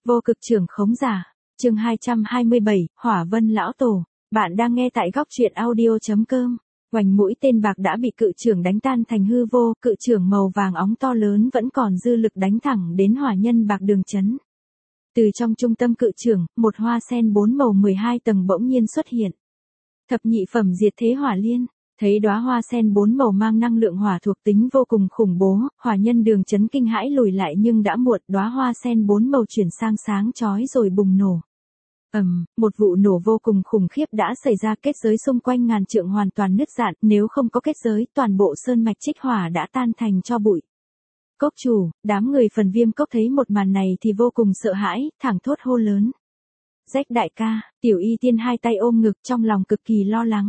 Vô cực trưởng khống giả. Chương 227, Hỏa Vân lão tổ. Bạn đang nghe tại góc truyện audio.com. Hoành mũi tên bạc đã bị cự trưởng đánh tan thành hư vô, cự trưởng màu vàng óng to lớn vẫn còn dư lực đánh thẳng đến hỏa nhân bạc Đường Chấn. Từ trong trung tâm cự trưởng, một hoa sen 4 màu 12 tầng bỗng nhiên xuất hiện. Thập nhị phẩm diệt thế hỏa liên. Thấy đóa hoa sen 4 màu mang năng lượng hỏa thuộc tính vô cùng khủng bố, hỏa nhân Đường Chấn kinh hãi lùi lại nhưng đã muộn, đóa hoa sen 4 màu chuyển sang sáng chói rồi bùng nổ. Một vụ nổ vô cùng khủng khiếp đã xảy ra, kết giới xung quanh ngàn trượng hoàn toàn nứt rạn, nếu không có kết giới, toàn bộ sơn mạch Trích Hỏa đã tan thành tro bụi. Cốc chủ, đám người Phần Viêm Cốc thấy một màn này thì vô cùng sợ hãi, thẳng thốt hô lớn. Rách đại ca, Tiểu Y Tiên hai tay ôm ngực trong lòng cực kỳ lo lắng.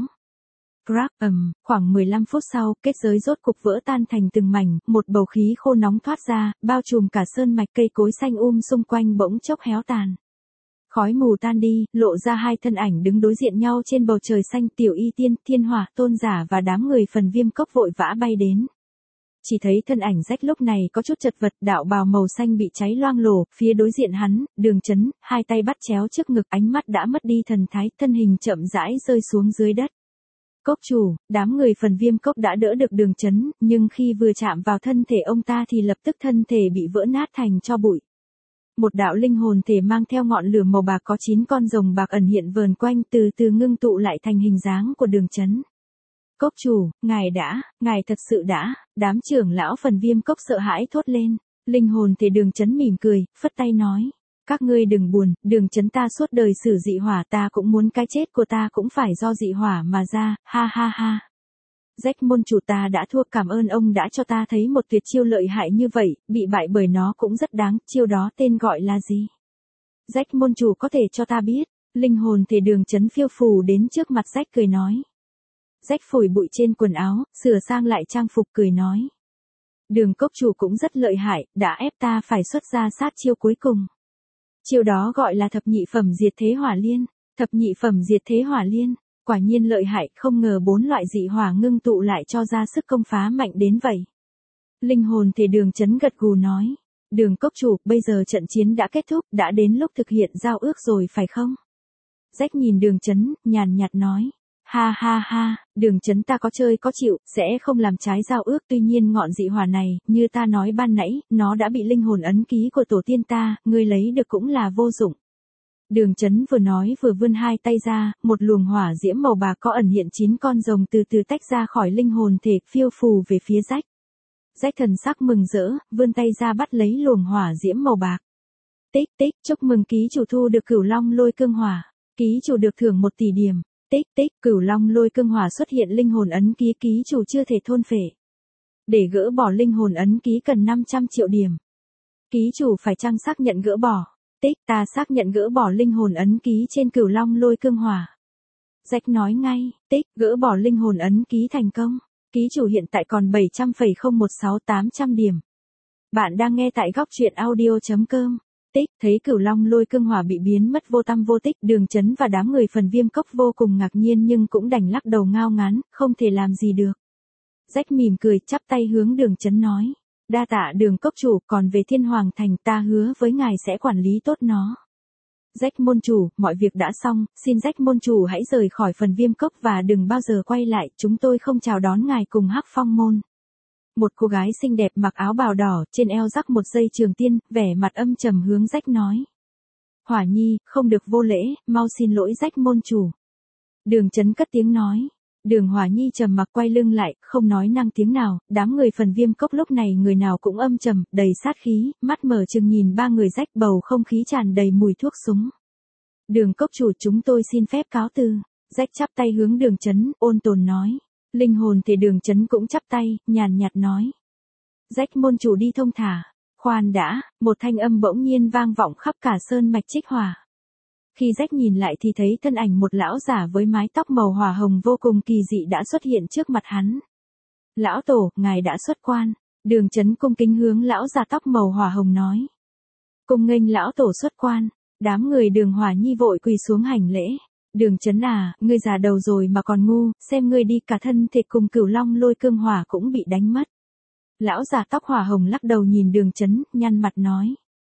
Crack, khoảng 15 phút sau, kết giới rốt cục vỡ tan thành từng mảnh, một bầu khí khô nóng thoát ra, bao trùm cả sơn mạch, cây cối xanh xung quanh bỗng chốc héo tàn. Khói mù tan đi, lộ ra hai thân ảnh đứng đối diện nhau trên bầu trời xanh, Tiểu Y Tiên, Thiên Hỏa, Tôn giả và đám người Phần Viêm Cốc vội vã bay đến. Chỉ thấy thân ảnh rách lúc này có chút chật vật, đạo bào màu xanh bị cháy loang lổ, phía đối diện hắn, Đường Chấn, hai tay bắt chéo trước ngực, ánh mắt đã mất đi thần thái, thân hình chậm rãi rơi xuống dưới đất. Cốc chủ, đám người Phần Viêm Cốc đã đỡ được Đường Chấn, nhưng khi vừa chạm vào thân thể ông ta thì lập tức thân thể bị vỡ nát thành tro bụi. Một đạo linh hồn thể mang theo ngọn lửa màu bạc có 9 con rồng bạc ẩn hiện vờn quanh, từ từ ngưng tụ lại thành hình dáng của Đường Chấn. Cốc chủ, ngài thật sự đã, đám trưởng lão Phần Viêm Cốc sợ hãi thốt lên. Linh hồn thể Đường Chấn mỉm cười, phất tay nói. Các ngươi đừng buồn, Đường Chấn ta suốt đời sử dị hỏa, ta cũng muốn cái chết của ta cũng phải do dị hỏa mà ra, ha ha ha. Rách môn chủ ta đã thua, cảm ơn ông đã cho ta thấy một tuyệt chiêu lợi hại như vậy, bị bại bởi nó cũng rất đáng, chiêu đó tên gọi là gì? Rách môn chủ có thể cho ta biết. Linh hồn thể Đường Chấn phiêu phù đến trước mặt Rách cười nói. Rách phủi bụi trên quần áo, sửa sang lại trang phục cười nói. Đường cốc chủ cũng rất lợi hại, đã ép ta phải xuất ra sát chiêu cuối cùng. Chiêu đó gọi là thập nhị phẩm diệt thế hỏa liên. Thập nhị phẩm diệt thế hỏa liên, quả nhiên lợi hại, không ngờ 4 loại dị hỏa ngưng tụ lại cho ra sức công phá mạnh đến vậy. Linh hồn thể Đường Chấn gật gù nói. Đường cốc chủ, bây giờ trận chiến đã kết thúc, đã đến lúc thực hiện giao ước rồi phải không? Rách nhìn Đường Chấn, nhàn nhạt nói. Ha ha ha, Đường Chấn ta có chơi có chịu, sẽ không làm trái giao ước, tuy nhiên ngọn dị hỏa này, như ta nói ban nãy, nó đã bị linh hồn ấn ký của tổ tiên ta, ngươi lấy được cũng là vô dụng. Đường Chấn vừa nói vừa vươn hai tay ra, một luồng hỏa diễm màu bạc có ẩn hiện 9 con rồng từ từ tách ra khỏi linh hồn thể, phiêu phù về phía Rách. Rách thần sắc mừng rỡ, vươn tay ra bắt lấy luồng hỏa diễm màu bạc. Tích tích, chúc mừng ký chủ thu được Cửu Long Lôi Cương Hỏa, ký chủ được thưởng 1 tỷ điểm. Tích tích, Cửu Long Lôi Cương Hỏa xuất hiện linh hồn ấn ký, ký chủ chưa thể thôn phệ. Để gỡ bỏ linh hồn ấn ký cần 500 triệu điểm. Ký chủ phải chăng xác nhận gỡ bỏ? Tích, ta xác nhận gỡ bỏ linh hồn ấn ký trên Cửu Long Lôi Cương Hỏa. Rách nói ngay, tích, gỡ bỏ linh hồn ấn ký thành công. Ký chủ hiện tại còn 700,016800 điểm. Bạn đang nghe tại góc truyện audio.com. Tích, thấy Cửu Long Lôi Cương Hỏa bị biến mất vô tăm vô tích, Đường Chấn và đám người Phần Viêm Cốc vô cùng ngạc nhiên nhưng cũng đành lắc đầu ngao ngán, không thể làm gì được. Rách mỉm cười, chắp tay hướng Đường Chấn nói. Đa tạ Đường cốc chủ, còn về Thiên Hoàng Thành ta hứa với ngài sẽ quản lý tốt nó. Rách môn chủ, mọi việc đã xong, xin Rách môn chủ hãy rời khỏi Phần Viêm Cốc và đừng bao giờ quay lại, chúng tôi không chào đón ngài cùng Hắc Phong môn. Một cô gái xinh đẹp mặc áo bào đỏ, trên eo rắc một dây trường tiên, vẻ mặt âm trầm hướng Rách nói. Hỏa Nhi, không được vô lễ, mau xin lỗi Rách môn chủ. Đường Chấn cất tiếng nói. Đường Hỏa Nhi trầm mặc quay lưng lại, không nói năng tiếng nào, đám người Phần Viêm Cốc lúc này người nào cũng âm trầm, đầy sát khí, mắt mở trừng nhìn ba người Rách, bầu không khí tràn đầy mùi thuốc súng. Đường cốc chủ, chúng tôi xin phép cáo từ. Rách chắp tay hướng Đường Chấn, ôn tồn nói. Linh hồn thể Đường Chấn cũng chắp tay, nhàn nhạt nói. Rách môn chủ đi thông thả. Khoan đã, một thanh âm bỗng nhiên vang vọng khắp cả sơn mạch Trích Hỏa. Khi Rách nhìn lại thì thấy thân ảnh một lão giả với mái tóc màu hỏa hồng vô cùng kỳ dị đã xuất hiện trước mặt hắn. Lão tổ, ngài đã xuất quan. Đường Chấn cung kính hướng lão già tóc màu hỏa hồng nói. Cung nghênh lão tổ xuất quan. Đám người Đường Hỏa Nhi vội quỳ xuống hành lễ. Đường Chấn à, ngươi già đầu rồi mà còn ngu, xem ngươi đi, cả thân thể cùng Cửu Long Lôi Cương Hỏa cũng bị đánh mất. Lão già tóc hỏa hồng lắc đầu nhìn Đường Chấn, nhăn mặt nói.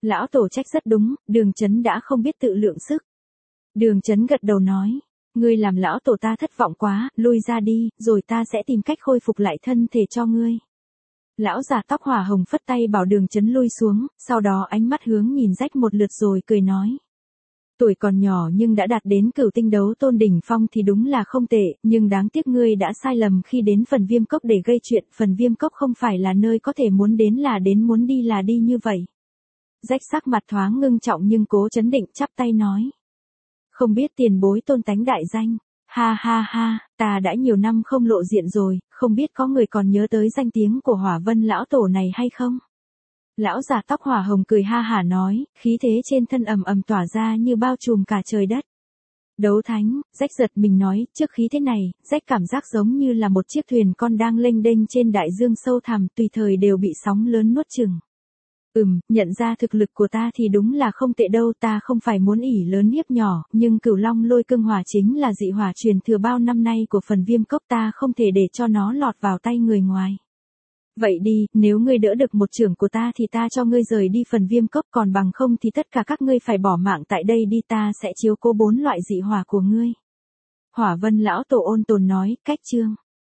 Lão tổ trách rất đúng, Đường Chấn đã không biết tự lượng sức. Đường Chấn gật đầu nói, ngươi làm lão tổ ta thất vọng quá, lui ra đi, rồi ta sẽ tìm cách khôi phục lại thân thể cho ngươi. Lão già tóc hỏa hồng phất tay bảo Đường Chấn lui xuống, sau đó ánh mắt hướng nhìn rách một lượt rồi cười nói. Tuổi còn nhỏ nhưng đã đạt đến cửu tinh đấu tôn đỉnh phong thì đúng là không tệ, nhưng đáng tiếc ngươi đã sai lầm khi đến phần viêm cốc để gây chuyện, phần viêm cốc không phải là nơi có thể muốn đến là đến, muốn đi là đi như vậy. Rách sắc mặt thoáng ngưng trọng nhưng cố chấn định, chắp tay nói. Không biết tiền bối tôn tánh đại danh. Ha ha ha, ta đã nhiều năm không lộ diện rồi, không biết có người còn nhớ tới danh tiếng của Hỏa Vân lão tổ này hay không? Lão già tóc hỏa hồng cười ha hả nói, khí thế trên thân ầm ầm tỏa ra như bao trùm cả trời đất. Đấu thánh, rách giật mình nói, trước khí thế này, rách cảm giác giống như là một chiếc thuyền con đang lênh đênh trên đại dương sâu thẳm, tùy thời đều bị sóng lớn nuốt chửng. Nhận ra thực lực của ta thì đúng là không tệ đâu, ta không phải muốn ỷ lớn hiếp nhỏ, nhưng Cửu Long Lôi Cương Hỏa chính là dị hỏa truyền thừa bao năm nay của phần viêm cốc, ta không thể để cho nó lọt vào tay người ngoài. Vậy đi, nếu ngươi đỡ được một chưởng của ta thì ta cho ngươi rời đi phần viêm cốc, còn bằng không thì tất cả các ngươi phải bỏ mạng tại đây đi, ta sẽ chiếu cố 4 loại dị hỏa của ngươi. Hỏa Vân lão tổ ôn tồn nói, cách chương.